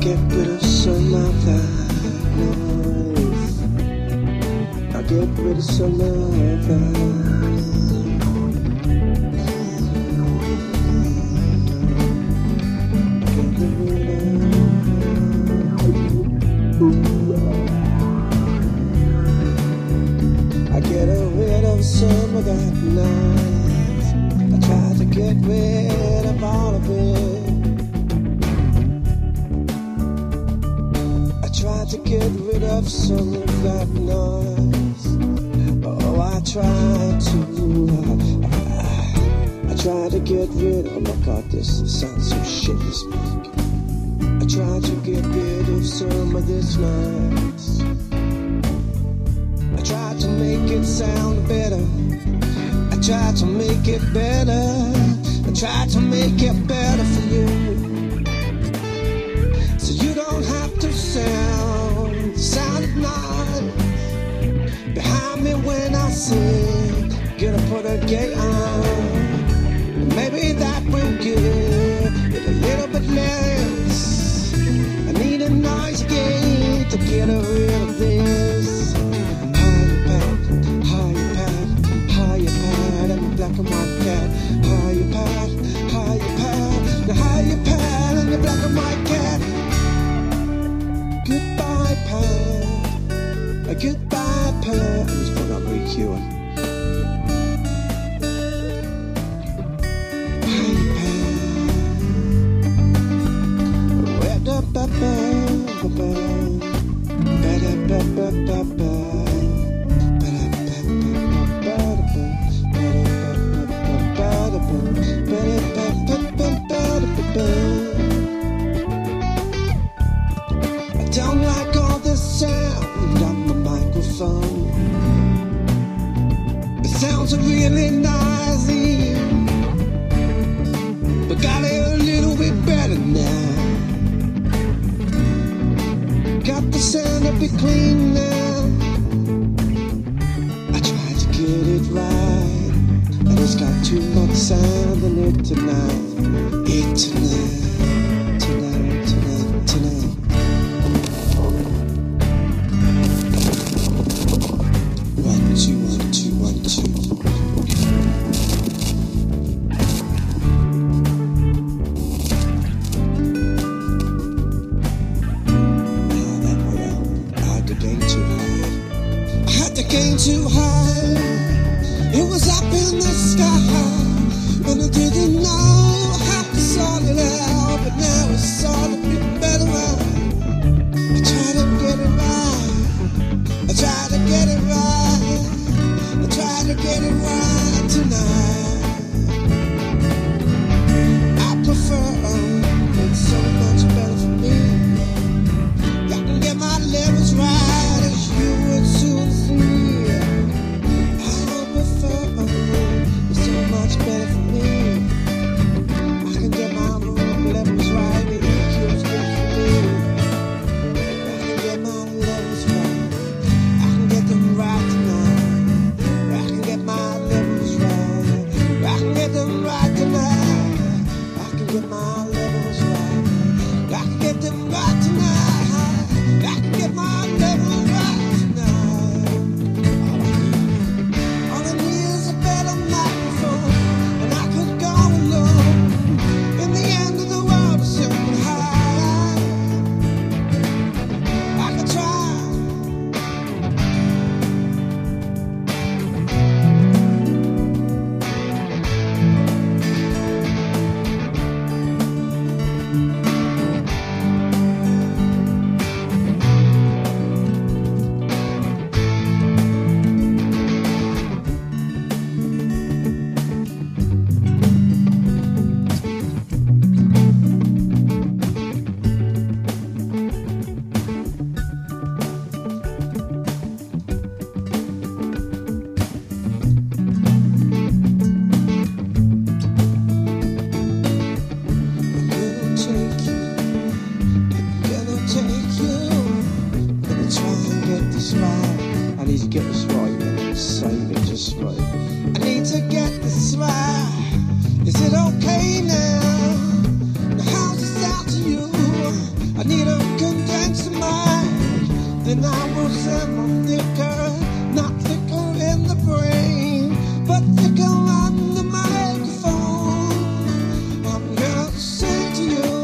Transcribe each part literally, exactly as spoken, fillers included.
get rid of some of that noise. I get rid of some of that. I get rid of some of that noise. I try to get rid of all of it. I try to get rid of some of that noise. Oh, I try to. I, I try to get rid. Oh my God, this sounds so shit. This music. I try to get rid of some of this noise. I try to make it sound better. I try to make it better. I try to make it better for you, so you don't have to sound sound nice behind me when I sing. Gonna put a gate on. Maybe that will give it a little bit less. I need a nice gate to get rid of this. Black and white cat, higher pad, higher pad, the higher pad and the black and white cat. Goodbye pad, a goodbye pad. I'm just putting up recuing. Higher pad, where da ba ba ba ba da ba ba ba ba. I don't like all the sound on the microphone. It sounds really nice, but got it a little bit better now. Got the sound a bit clean now. I tried to get it right, and it's got too much sound in it tonight. It tonight, tonight, tonight, tonight. One, two, one, two, one, two. Ah, that went out. I had the gain too high. I had the gain too high. It was up in the sky, and I didn't know how to sort it out, but now it's sort of been better out. I try to get it right, I try to get it right, I try to get it right tonight. I prefer, it's so much better for me. I can get my levels right as you would soon see. and I will sound thicker, not thicker in the brain, but thicker on the microphone. I'm gonna sing to you.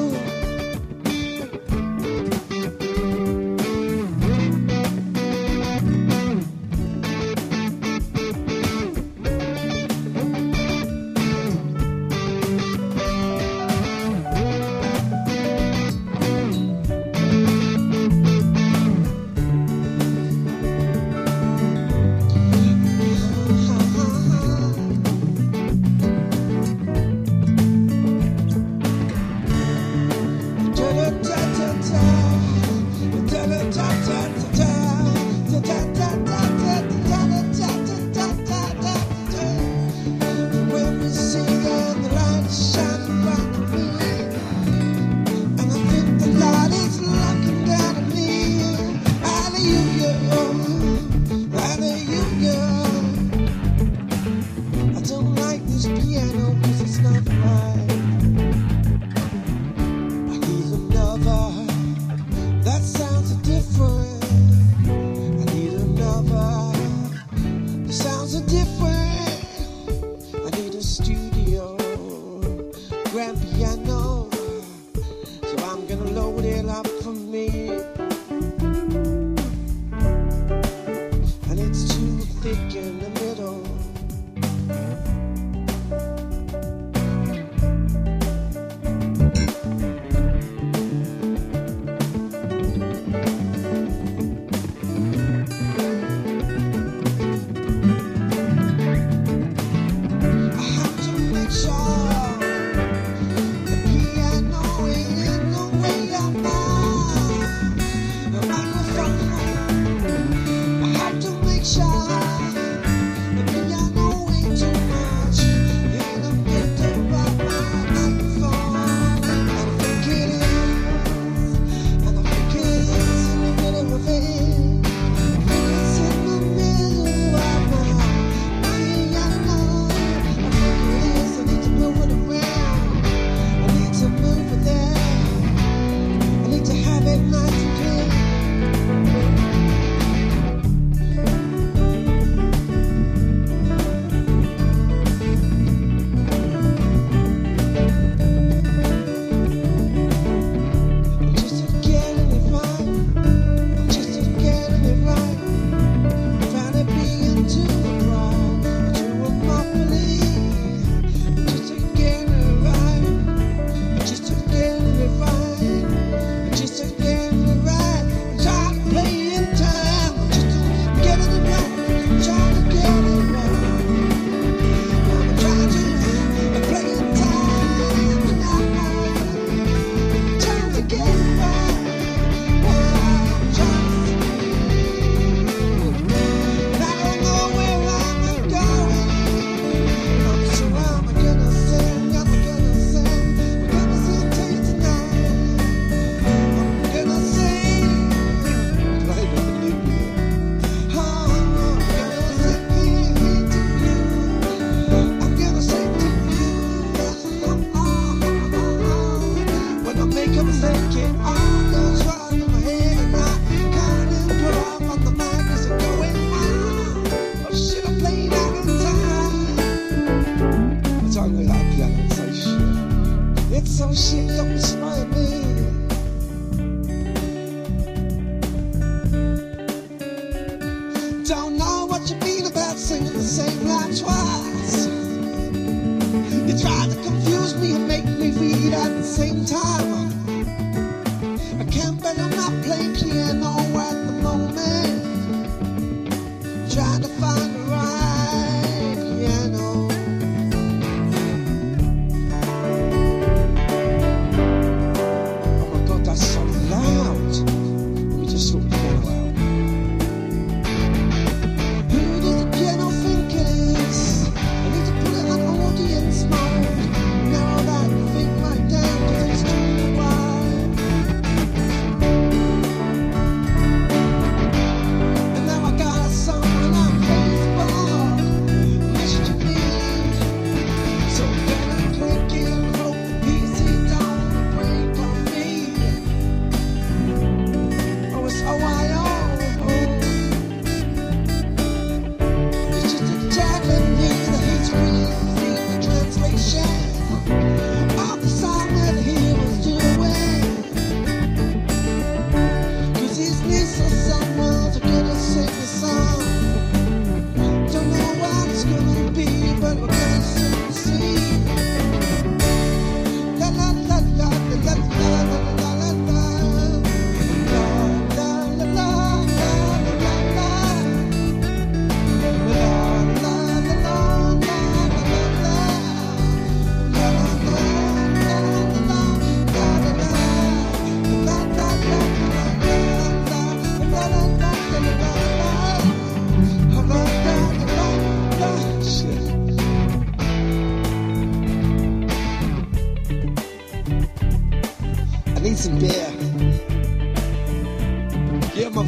Sure, the piano ain't in the way of mine.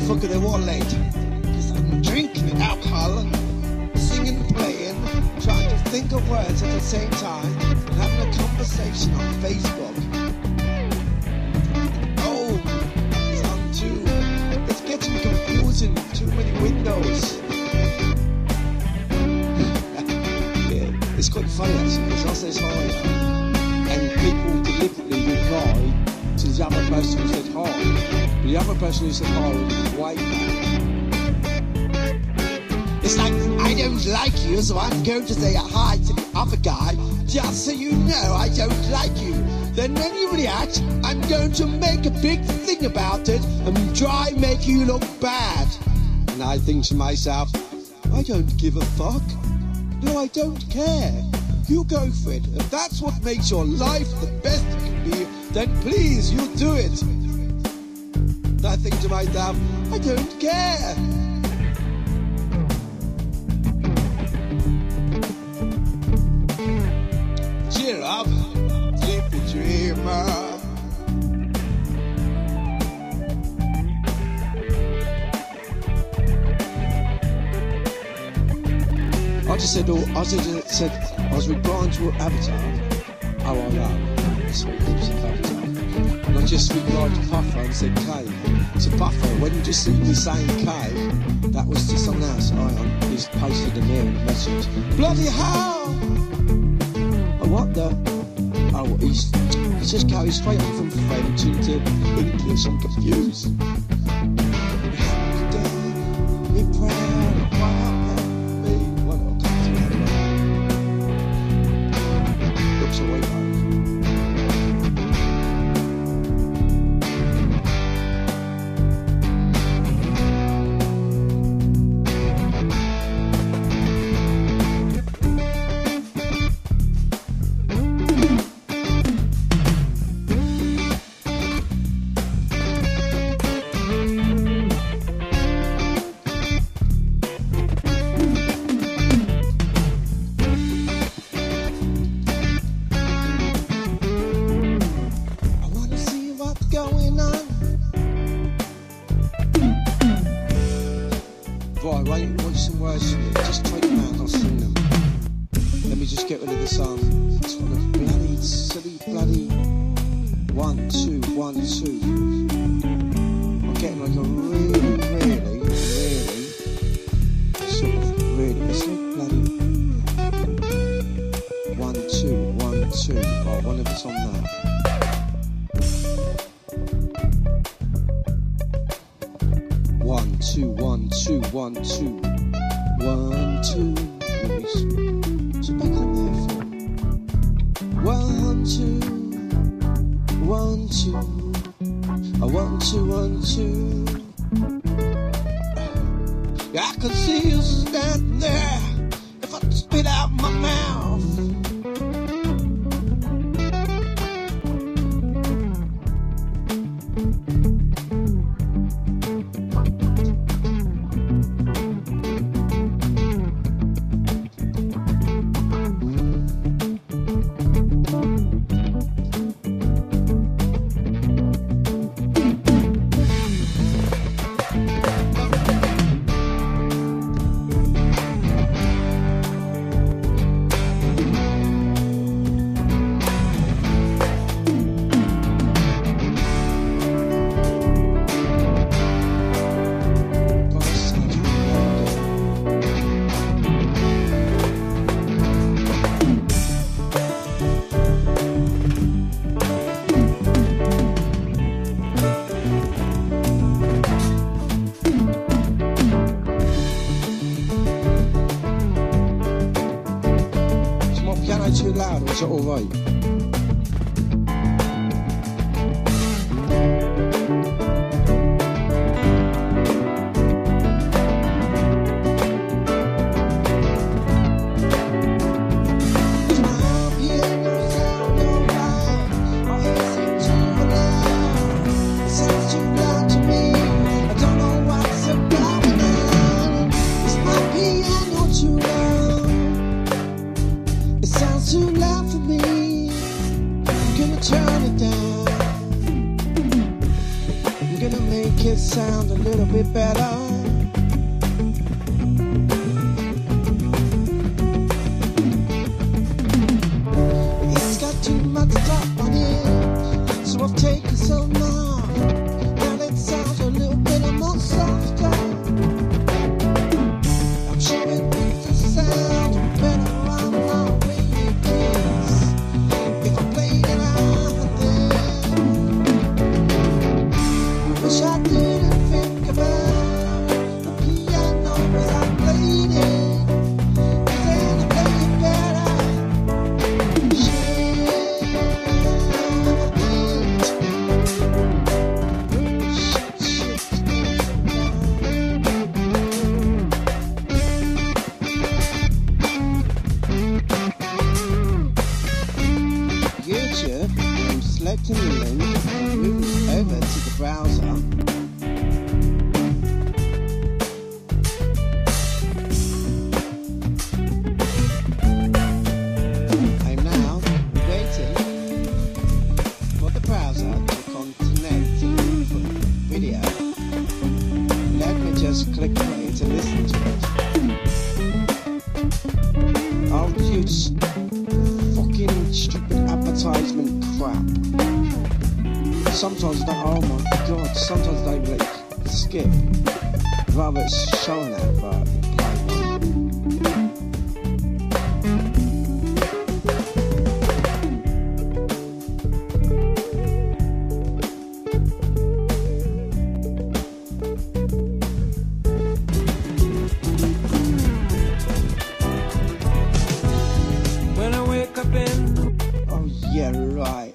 fuck of their wallet. Because I'm drinking alcohol, singing, playing, trying to think of words at the same time, and having a conversation on Facebook. Oh, it's on too. It's getting confusing. Too many windows. Yeah, it's quite funny actually, because I says hi, and people deliberately reply to the other person who said hi. The other person who said hi was way back. It's like, I don't like you, so I'm going to say hi to the other guy, just so you know I don't like you. Then when you react, I'm going to make a big thing about it and try and make you look bad. And I think to myself, I don't give a fuck. No, I don't care. You go for it. If that's what makes your life the best it can be, then please, you do it. And I think to myself, I don't care. Cheer up, sleepy dreamer. I just said, oh, I just said, I was replying to Avatar, how I love, that's what it was, Avatar. And I just replied to Puffer and said K. So Puffer, when you just see me saying K, that was to someone else. I he's posted a mirror message. Bloody hell! Oh, what the? Oh, he's, he's just carried straight on from French into English. I'm confused. Me proud, proud, me. What a looks away back. Right, wait, watch some words from it. Just take them out, I'll sing them. Let me just get rid of this um this one of bloody silly bloody one, two, one, two. I'm getting like a really, really, really sort of really it's like bloody one, two, one, two. Oh, one of it's on that. One, two, one, two, one, two, one, two. What's it back on there for? One, two, one, two, a one, two, one, two. Yeah, I can see you standing there if I spit out my mouth. Too loud, or is it alright? Too loud for me. make it sound a little bit better. It's got too much top on it, so I've taken some more. Now it sounds a little bit more softer. I'm sure it makes it sound better on my radios if I played it out there. Wish I didn't think about the piano as I played it, 'cause then I played it better. Shit, shit, YouTube, I'm selecting the link and moving over to the browser. I'm now waiting for the browser to connect to the video. Let me just click play to listen to it. Oh, you s- fucking stupid advertisement crap. Sometimes that, oh my god, sometimes they like skip. Rather it's showing that, but When I wake up in oh yeah, right.